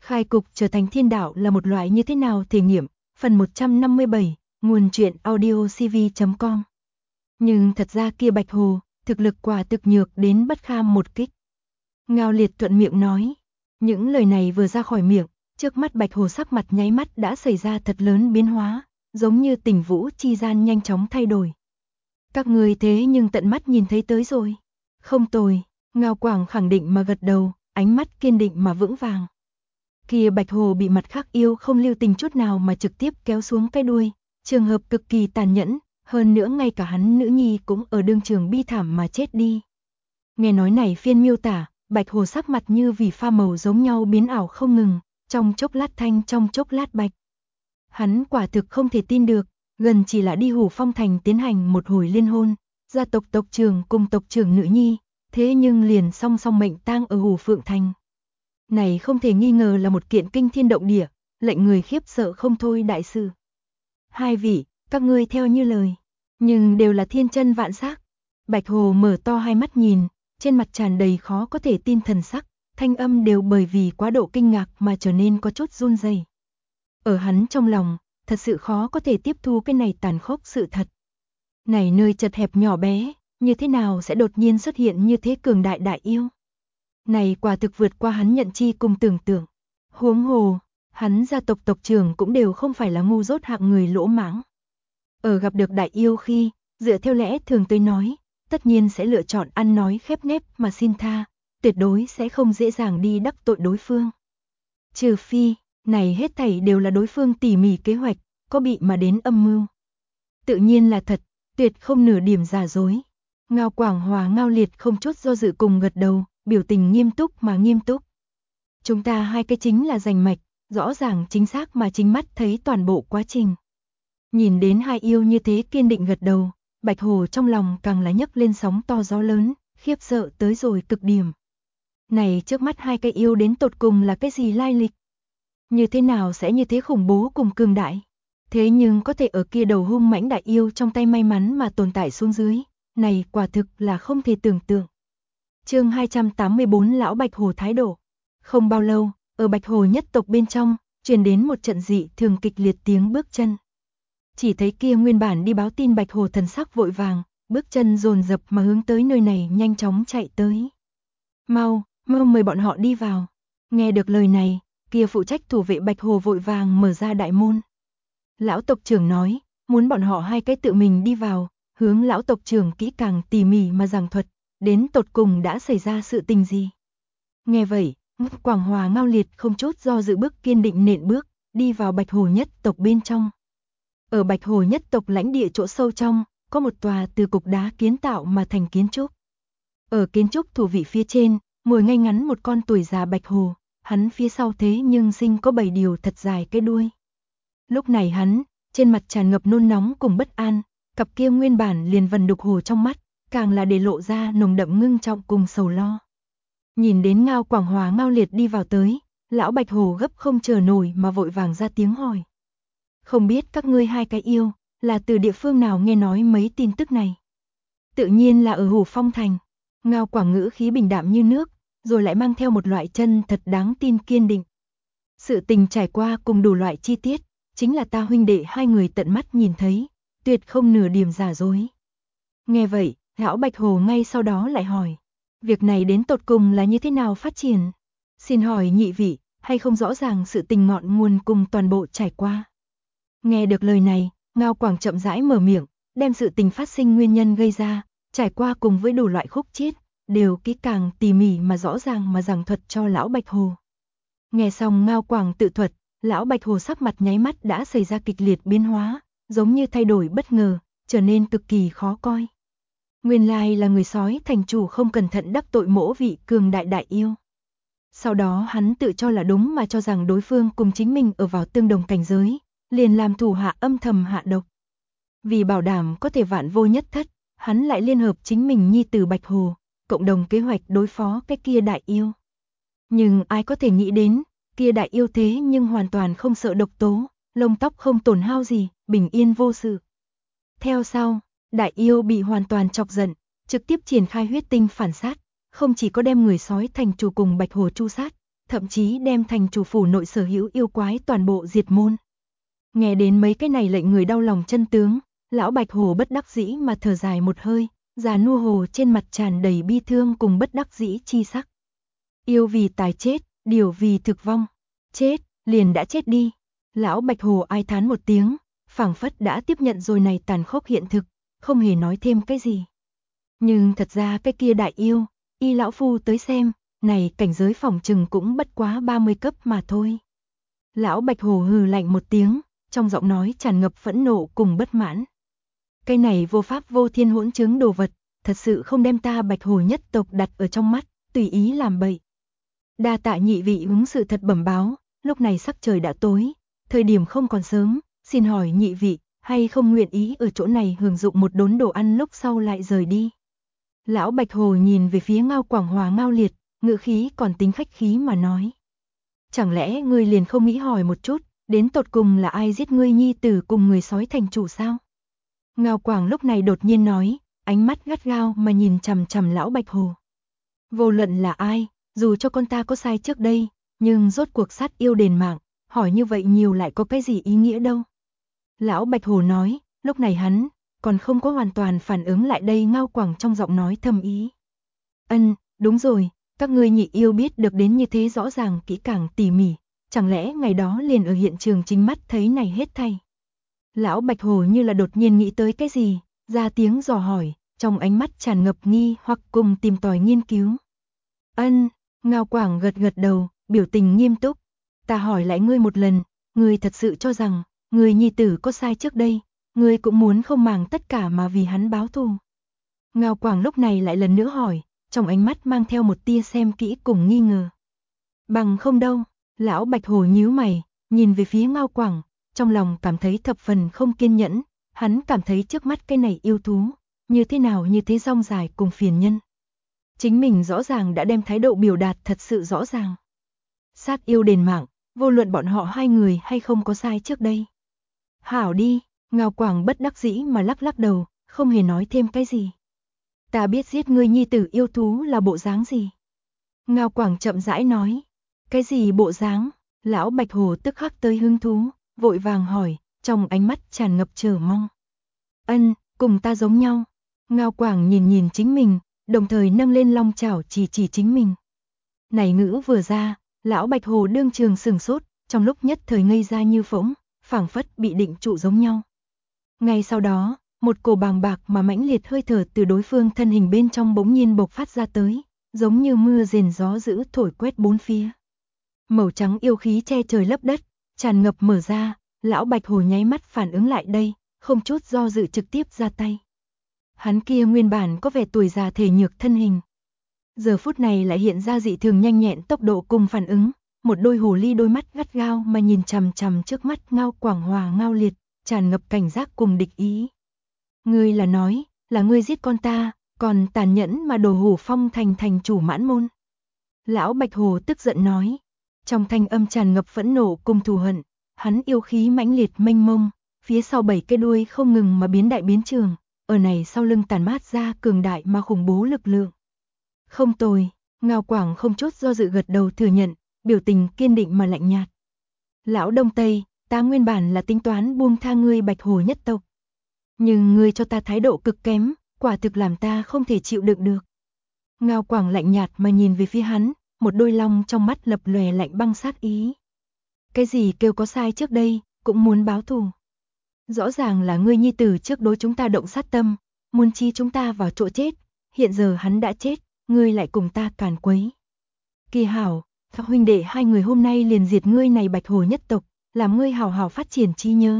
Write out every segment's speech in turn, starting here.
Khai cục trở thành thiên đạo là một loại như thế nào thể nghiệm, phần 157, nguồn truyện audiocv.com. Nhưng thật ra kia Bạch Hồ, thực lực quả thực nhược đến bất kham một kích. Ngao Liệt thuận miệng nói, những lời này vừa ra khỏi miệng, trước mắt Bạch Hồ sắc mặt nháy mắt đã xảy ra thật lớn biến hóa, giống như tình vũ chi gian nhanh chóng thay đổi. Các người thế nhưng tận mắt nhìn thấy tới rồi. Không tồi, Ngao Quảng khẳng định mà gật đầu, ánh mắt kiên định mà vững vàng. Kia Bạch Hồ bị mặt khác yêu không lưu tình chút nào mà trực tiếp kéo xuống cái đuôi, trường hợp cực kỳ tàn nhẫn, hơn nữa ngay cả hắn nữ nhi cũng ở đương trường bi thảm mà chết đi. Nghe nói này phiên miêu tả, Bạch Hồ sắc mặt như vì pha màu giống nhau biến ảo không ngừng, trong chốc lát thanh trong chốc lát bạch. Hắn quả thực không thể tin được, gần chỉ là đi Hủ Phong Thành tiến hành một hồi liên hôn, gia tộc tộc trưởng cùng tộc trưởng nữ nhi, thế nhưng liền song song mệnh tang ở Hủ Phượng Thành. Này không thể nghi ngờ là một kiện kinh thiên động địa, lệnh người khiếp sợ không thôi đại sự. Hai vị, các ngươi theo như lời, nhưng đều là thiên chân vạn sắc. Bạch Hồ mở to hai mắt nhìn, trên mặt tràn đầy khó có thể tin thần sắc, thanh âm đều bởi vì quá độ kinh ngạc mà trở nên có chút run rẩy. Ở hắn trong lòng, thật sự khó có thể tiếp thu cái này tàn khốc sự thật. Này nơi chật hẹp nhỏ bé, như thế nào sẽ đột nhiên xuất hiện như thế cường đại đại yêu? Này quả thực vượt qua hắn nhận chi cùng tưởng tượng. Huống hồ, hắn gia tộc tộc trưởng cũng đều không phải là ngu dốt hạng người lỗ mãng. Ở gặp được đại yêu khi, dựa theo lẽ thường tới nói, tất nhiên sẽ lựa chọn ăn nói khép nép mà xin tha, tuyệt đối sẽ không dễ dàng đi đắc tội đối phương. Trừ phi, này hết thảy đều là đối phương tỉ mỉ kế hoạch, có bị mà đến âm mưu. Tự nhiên là thật, tuyệt không nửa điểm giả dối. Ngao Quảng Hòa Ngao Liệt không chút do dự cùng gật đầu, biểu tình nghiêm túc mà nghiêm túc. Chúng ta hai cái chính là rành mạch, rõ ràng chính xác mà chính mắt thấy toàn bộ quá trình. Nhìn đến hai yêu như thế kiên định gật đầu, Bạch Hồ trong lòng càng là nhấc lên sóng to gió lớn, khiếp sợ tới rồi cực điểm. Này trước mắt hai cái yêu đến tột cùng là cái gì lai lịch? Như thế nào sẽ như thế khủng bố cùng cường đại? Thế nhưng có thể ở kia đầu hung mãnh đại yêu trong tay may mắn mà tồn tại xuống dưới, này quả thực là không thể tưởng tượng. Chương 284 Lão Bạch Hồ thái độ. Không bao lâu, ở Bạch Hồ nhất tộc bên trong, truyền đến một trận dị thường kịch liệt tiếng bước chân. Chỉ thấy kia nguyên bản đi báo tin Bạch Hồ thần sắc vội vàng, bước chân dồn dập mà hướng tới nơi này nhanh chóng chạy tới. Mau mời bọn họ đi vào. Nghe được lời này, kia phụ trách thủ vệ Bạch Hồ vội vàng mở ra đại môn. Lão tộc trưởng nói, muốn bọn họ hai cái tự mình đi vào, hướng lão tộc trưởng kỹ càng tỉ mỉ mà giảng thuật, đến tột cùng đã xảy ra sự tình gì. Nghe vậy, Quảng Hòa Ngao Liệt không chút do dự bước kiên định nện bước, đi vào Bạch Hồ nhất tộc bên trong. Ở Bạch Hồ nhất tộc lãnh địa chỗ sâu trong, có một tòa từ cục đá kiến tạo mà thành kiến trúc. Ở kiến trúc thủ vị phía trên, ngồi ngay ngắn một con tuổi già Bạch Hồ, hắn phía sau thế nhưng sinh có 7 điều thật dài cái đuôi. Lúc này hắn, trên mặt tràn ngập nôn nóng cùng bất an, cặp kia nguyên bản liền vần đục hồ trong mắt, càng là để lộ ra nồng đậm ngưng trọng cùng sầu lo. Nhìn đến Ngao Quảng Hòa Ngao Liệt đi vào tới, lão Bạch Hồ gấp không chờ nổi mà vội vàng ra tiếng hỏi. Không biết các ngươi hai cái yêu, là từ địa phương nào nghe nói mấy tin tức này? Tự nhiên là ở Hủ Phong Thành. Ngao Quảng ngữ khí bình đạm như nước, rồi lại mang theo một loại chân thật đáng tin kiên định. Sự tình trải qua cùng đủ loại chi tiết, chính là ta huynh đệ hai người tận mắt nhìn thấy, tuyệt không nửa điểm giả dối. Nghe vậy, lão Bạch Hồ ngay sau đó lại hỏi, việc này đến tột cùng là như thế nào phát triển? Xin hỏi nhị vị, hay không rõ ràng sự tình ngọn nguồn cùng toàn bộ trải qua? Nghe được lời này, Ngao Quảng chậm rãi mở miệng, đem sự tình phát sinh nguyên nhân gây ra, trải qua cùng với đủ loại khúc chiết, đều kỹ càng tỉ mỉ mà rõ ràng mà giảng thuật cho lão Bạch Hồ. Nghe xong Ngao Quảng tự thuật, lão Bạch Hồ sắc mặt nháy mắt đã xảy ra kịch liệt biến hóa, giống như thay đổi bất ngờ, trở nên cực kỳ khó coi. Nguyên lai là người sói thành chủ không cẩn thận đắc tội mỗ vị cường đại đại yêu. Sau đó hắn tự cho là đúng mà cho rằng đối phương cùng chính mình ở vào tương đồng cảnh giới, liền làm thủ hạ âm thầm hạ độc. Vì bảo đảm có thể vạn vô nhất thất, hắn lại liên hợp chính mình nhi tử Bạch Hồ, cộng đồng kế hoạch đối phó cái kia đại yêu. Nhưng ai có thể nghĩ đến, kia đại yêu thế nhưng hoàn toàn không sợ độc tố, lông tóc không tổn hao gì, bình yên vô sự. Theo sau, đại yêu bị hoàn toàn chọc giận, trực tiếp triển khai huyết tinh phản sát, không chỉ có đem người sói thành chủ cùng Bạch Hồ tru sát, thậm chí đem thành chủ phủ nội sở hữu yêu quái toàn bộ diệt môn. Nghe đến mấy cái này lệnh người đau lòng chân tướng, lão Bạch Hồ bất đắc dĩ mà thở dài một hơi, già nua hồ trên mặt tràn đầy bi thương cùng bất đắc dĩ chi sắc. Yêu vì tài chết, điều vì thực vong. Chết, liền đã chết đi. Lão Bạch Hồ ai thán một tiếng, phảng phất đã tiếp nhận rồi này tàn khốc hiện thực, không hề nói thêm cái gì. Nhưng thật ra cái kia đại yêu, y lão phu tới xem, này cảnh giới phòng trừng cũng bất quá 30 cấp mà thôi. Lão Bạch Hồ hừ lạnh một tiếng, trong giọng nói tràn ngập phẫn nộ cùng bất mãn. Cái này vô pháp vô thiên hỗn chứng đồ vật, thật sự không đem ta Bạch Hồ nhất tộc đặt ở trong mắt, tùy ý làm bậy. Đa tạ nhị vị ứng sự thật bẩm báo, lúc này sắc trời đã tối, thời điểm không còn sớm, xin hỏi nhị vị, hay không nguyện ý ở chỗ này hưởng dụng một đốn đồ ăn lúc sau lại rời đi. Lão Bạch Hồ nhìn về phía Ngao Quảng Hòa Ngao Liệt, ngữ khí còn tính khách khí mà nói. Chẳng lẽ ngươi liền không nghĩ hỏi một chút, đến tột cùng là ai giết ngươi nhi tử cùng người sói thành chủ sao? Ngao Quảng lúc này đột nhiên nói, ánh mắt gắt gao mà nhìn chằm chằm lão Bạch Hồ. Vô luận là ai, dù cho con ta có sai trước đây, nhưng rốt cuộc sát yêu đền mạng, hỏi như vậy nhiều lại có cái gì ý nghĩa đâu. Lão Bạch Hồ nói, lúc này hắn còn không có hoàn toàn phản ứng lại đây. Ngao Quảng trong giọng nói thầm ý. Đúng rồi, các ngươi nhị yêu biết được đến như thế rõ ràng kỹ càng tỉ mỉ, chẳng lẽ ngày đó liền ở hiện trường chính mắt thấy này hết thảy. Lão Bạch Hồ như là đột nhiên nghĩ tới cái gì, ra tiếng dò hỏi, trong ánh mắt tràn ngập nghi hoặc cùng tìm tòi nghiên cứu. Ngao Quảng gật gật đầu, biểu tình nghiêm túc. Ta hỏi lại ngươi một lần, ngươi thật sự cho rằng, ngươi nhi tử có sai trước đây, ngươi cũng muốn không màng tất cả mà vì hắn báo thù. Ngao Quảng lúc này lại lần nữa hỏi, trong ánh mắt mang theo một tia xem kỹ cùng nghi ngờ. Bằng không đâu, lão Bạch Hồ nhíu mày, nhìn về phía Ngao Quảng, trong lòng cảm thấy thập phần không kiên nhẫn, hắn cảm thấy trước mắt cái này yêu thú, như thế nào như thế rong dài cùng phiền nhân. Chính mình rõ ràng đã đem thái độ biểu đạt thật sự rõ ràng. Sát yêu đền mạng, vô luận bọn họ hai người hay không có sai trước đây. Hảo đi, Ngao Quảng bất đắc dĩ mà lắc lắc đầu, không hề nói thêm cái gì. Ta biết giết ngươi nhi tử yêu thú là bộ dáng gì. Ngao Quảng chậm rãi nói. Cái gì bộ dáng? Lão Bạch Hồ tức khắc tới hứng thú, vội vàng hỏi, trong ánh mắt tràn ngập chờ mong. Cùng ta giống nhau. Ngao Quảng nhìn nhìn chính mình, đồng thời nâng lên long chảo chỉ chính mình. Này ngữ vừa ra, lão Bạch Hồ đương trường sừng sốt, trong lúc nhất thời ngây ra như phỗng, phảng phất bị định trụ giống nhau. Ngay sau đó, một cổ bàng bạc mà mãnh liệt hơi thở từ đối phương thân hình bên trong bỗng nhiên bộc phát ra tới, giống như mưa rền gió dữ thổi quét bốn phía. Màu trắng yêu khí che trời lấp đất, tràn ngập mở ra, lão Bạch Hồ nháy mắt phản ứng lại đây, không chút do dự trực tiếp ra tay. Hắn kia nguyên bản có vẻ tuổi già thể nhược thân hình, giờ phút này lại hiện ra dị thường nhanh nhẹn tốc độ cùng phản ứng, một đôi hồ ly đôi mắt gắt gao mà nhìn chằm chằm trước mắt Ngao Quảng Hòa Ngao Liệt, tràn ngập cảnh giác cùng địch ý. Ngươi là nói, là ngươi giết con ta, còn tàn nhẫn mà đổ Hổ Phong thành chủ Mãn Môn. Lão Bạch Hồ tức giận nói, trong thanh âm tràn ngập phẫn nộ cùng thù hận, hắn yêu khí mãnh liệt mênh mông, phía sau 7 cái đuôi không ngừng mà biến đại biến trường, ở này sau lưng tàn mát ra cường đại mà khủng bố lực lượng. Không tồi, Ngao Quảng không chút do dự gật đầu thừa nhận, biểu tình kiên định mà lạnh nhạt. Lão Đông Tây, ta nguyên bản là tính toán buông tha ngươi Bạch Hồ nhất tộc. Nhưng ngươi cho ta thái độ cực kém, quả thực làm ta không thể chịu đựng được. Ngao Quảng lạnh nhạt mà nhìn về phía hắn, một đôi long trong mắt lập lòe lạnh băng sát ý. Cái gì kêu có sai trước đây, cũng muốn báo thù. Rõ ràng là ngươi nhi tử trước đối chúng ta động sát tâm, muốn chi chúng ta vào chỗ chết, hiện giờ hắn đã chết, ngươi lại cùng ta càn quấy. Kỳ hảo, các huynh đệ hai người hôm nay liền diệt ngươi này Bạch Hồ nhất tộc, làm ngươi hào hào phát triển trí nhớ.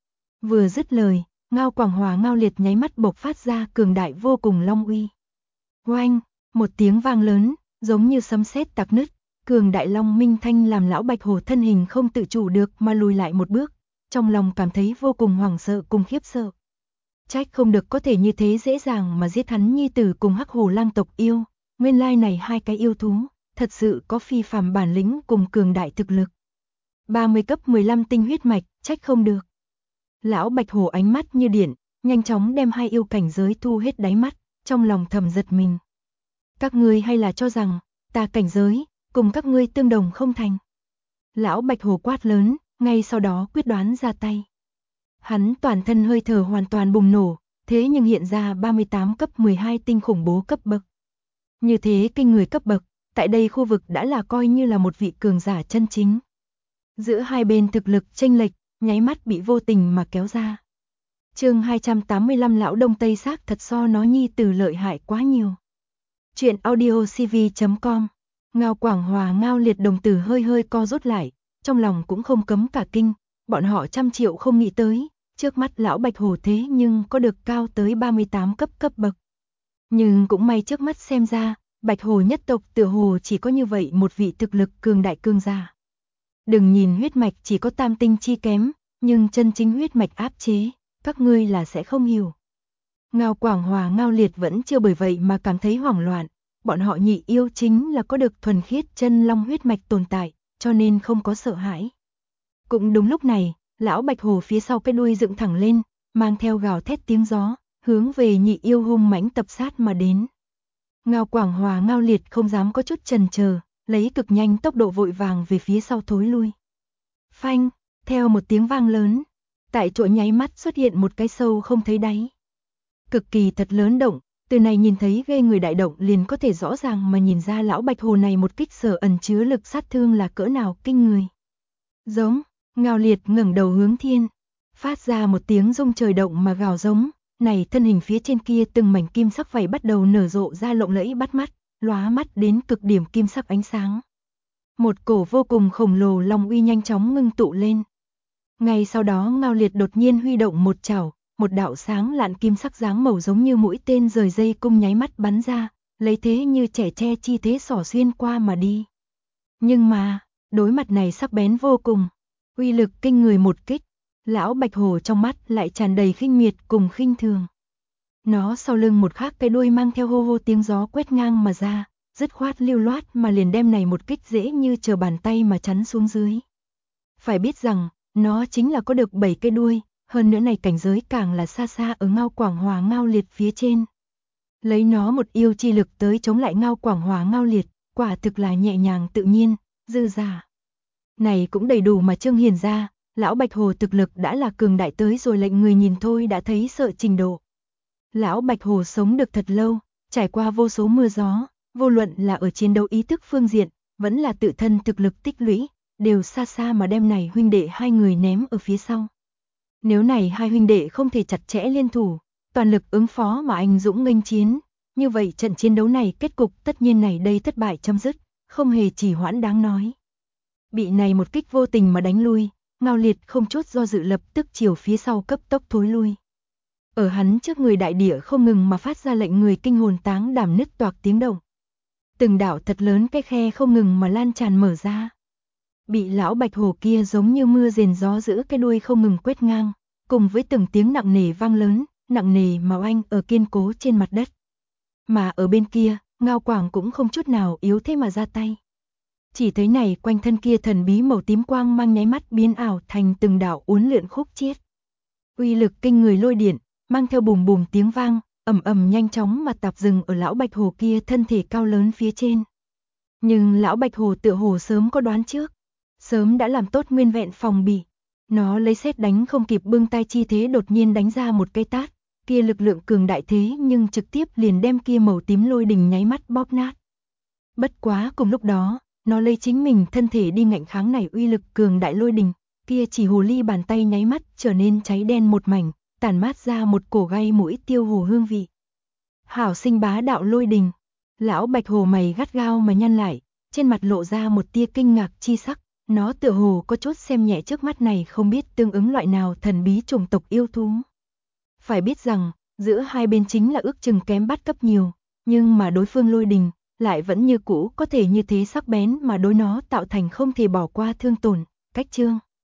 Vừa dứt lời, Ngao Quảng Hòa Ngao Liệt nháy mắt bộc phát ra cường đại vô cùng long uy. Oanh, một tiếng vang lớn, giống như sấm sét tạc nứt, cường đại long minh thanh làm lão Bạch Hồ thân hình không tự chủ được mà lùi lại một bước, trong lòng cảm thấy vô cùng hoảng sợ cùng khiếp sợ. Trách không được có thể như thế dễ dàng mà giết hắn nhi tử cùng Hắc Hồ Lang tộc yêu, nguyên lai này hai cái yêu thú, thật sự có phi phàm bản lĩnh cùng cường đại thực lực. 30 cấp 15 tinh huyết mạch, trách không được. Lão Bạch Hồ ánh mắt như điện, nhanh chóng đem hai yêu cảnh giới thu hết đáy mắt, trong lòng thầm giật mình. Các ngươi hay là cho rằng, ta cảnh giới, cùng các ngươi tương đồng không thành. Lão Bạch Hồ quát lớn, ngay sau đó quyết đoán ra tay. Hắn toàn thân hơi thở hoàn toàn bùng nổ, thế nhưng hiện ra 38 cấp 12 tinh khủng bố cấp bậc. Như thế kinh người cấp bậc, tại đây khu vực đã là coi như là một vị cường giả chân chính. Giữa hai bên thực lực chênh lệch, nháy mắt bị vô tình mà kéo ra. Chương 285 lão Đông Tây xác thật so nó nhi tử lợi hại quá nhiều. Chuyện audiocv.com. Ngao Quảng Hòa Ngao Liệt đồng tử hơi hơi co rút lại, trong lòng cũng không cấm cả kinh, bọn họ trăm triệu không nghĩ tới, trước mắt lão Bạch Hồ thế nhưng có được cao tới 38 cấp bậc. Nhưng cũng may trước mắt xem ra, Bạch Hồ nhất tộc tựa hồ chỉ có như vậy một vị thực lực cường đại cường giả. Đừng nhìn huyết mạch chỉ có tam tinh chi kém, nhưng chân chính huyết mạch áp chế, các ngươi là sẽ không hiểu. Ngao Quảng Hòa Ngao Liệt vẫn chưa bởi vậy mà cảm thấy hoảng loạn, bọn họ nhị yêu chính là có được thuần khiết chân long huyết mạch tồn tại, cho nên không có sợ hãi. Cũng đúng lúc này, lão Bạch Hồ phía sau cái đuôi dựng thẳng lên, mang theo gào thét tiếng gió, hướng về nhị yêu hung mãnh tập sát mà đến. Ngao Quảng Hòa Ngao Liệt không dám có chút chần chờ, lấy cực nhanh tốc độ vội vàng về phía sau thối lui. Phanh, theo một tiếng vang lớn, tại chỗ nháy mắt xuất hiện một cái sâu không thấy đáy. Cực kỳ thật lớn động, từ này nhìn thấy ghê người đại động liền có thể rõ ràng mà nhìn ra lão Bạch Hồ này một kích sở ẩn chứa lực sát thương là cỡ nào kinh người. Giống, Ngao Liệt ngẩng đầu hướng thiên, phát ra một tiếng rung trời động mà gào giống, này thân hình phía trên kia từng mảnh kim sắc vảy bắt đầu nở rộ ra lộng lẫy bắt mắt, lóa mắt đến cực điểm kim sắc ánh sáng. Một cổ vô cùng khổng lồ long uy nhanh chóng ngưng tụ lên. Ngay sau đó Ngao Liệt đột nhiên huy động một chảo, một đạo sáng lạn kim sắc dáng màu giống như mũi tên rời dây cung nháy mắt bắn ra, lấy thế như trẻ tre chi thế xỏ xuyên qua mà đi. Nhưng mà, đối mặt này sắc bén vô cùng, uy lực kinh người một kích, lão Bạch Hồ trong mắt lại tràn đầy khinh miệt cùng khinh thường. Nó sau lưng một khác cái đuôi mang theo hô hô tiếng gió quét ngang mà ra, dứt khoát lưu loát mà liền đem này một kích dễ như trở bàn tay mà chắn xuống dưới. Phải biết rằng, nó chính là có được 7 cái đuôi, hơn nữa này cảnh giới càng là xa xa ở Ngao Quảng Hòa Ngao Liệt phía trên. Lấy nó một yêu chi lực tới chống lại Ngao Quảng Hòa Ngao Liệt, quả thực là nhẹ nhàng tự nhiên, dư dả. Này cũng đầy đủ mà trương hiển ra, lão Bạch Hồ thực lực đã là cường đại tới rồi lệnh người nhìn thôi đã thấy sợ trình độ. Lão Bạch Hồ sống được thật lâu, trải qua vô số mưa gió, vô luận là ở chiến đấu ý thức phương diện, vẫn là tự thân thực lực tích lũy, đều xa xa mà đem này huynh đệ hai người ném ở phía sau. Nếu này hai huynh đệ không thể chặt chẽ liên thủ, toàn lực ứng phó mà anh dũng nghênh chiến, như vậy trận chiến đấu này kết cục tất nhiên này đây thất bại chấm dứt, không hề chỉ hoãn đáng nói. Bị này một kích vô tình mà đánh lui, Ngao Liệt không chút do dự lập tức chiều phía sau cấp tốc thối lui. Ở hắn trước người đại địa không ngừng mà phát ra lệnh người kinh hồn táng đảm nứt toạc tiếng động. Từng đạo thật lớn cái khe không ngừng mà lan tràn mở ra. Bị lão Bạch Hồ kia giống như mưa rền gió giữ cái đuôi không ngừng quét ngang, cùng với từng tiếng nặng nề vang lớn, nặng nề mà oanh ở kiên cố trên mặt đất. Mà ở bên kia, Ngao Quảng cũng không chút nào yếu thế mà ra tay. Chỉ thấy này quanh thân kia thần bí màu tím quang mang nháy mắt biến ảo thành từng đạo uốn lượn khúc chiết. Uy lực kinh người lôi điện, mang theo bùm bùm tiếng vang, ầm ầm nhanh chóng mà tạp dừng ở lão Bạch Hồ kia thân thể cao lớn phía trên. Nhưng lão Bạch Hồ tựa hồ sớm có đoán trước, sớm đã làm tốt nguyên vẹn phòng bị. Nó lấy sét đánh không kịp bưng tay chi thế đột nhiên đánh ra một cây tát, kia lực lượng cường đại thế nhưng trực tiếp liền đem kia màu tím lôi đình nháy mắt bóp nát. Bất quá cùng lúc đó, nó lấy chính mình thân thể đi ngạnh kháng này uy lực cường đại lôi đình, kia chỉ hồ ly bàn tay nháy mắt trở nên cháy đen một mảnh, tản mát ra một cổ gai mũi tiêu hồ hương vị. Hảo sinh bá đạo lôi đình, lão Bạch Hồ mày gắt gao mà nhăn lại, trên mặt lộ ra một tia kinh ngạc chi sắc, nó tựa hồ có chút xem nhẹ trước mắt này không biết tương ứng loại nào thần bí chủng tộc yêu thú. Phải biết rằng, giữa hai bên chính là ước chừng kém bát cấp nhiều, nhưng mà đối phương lôi đình lại vẫn như cũ có thể như thế sắc bén mà đối nó tạo thành không thể bỏ qua thương tổn, cách chương.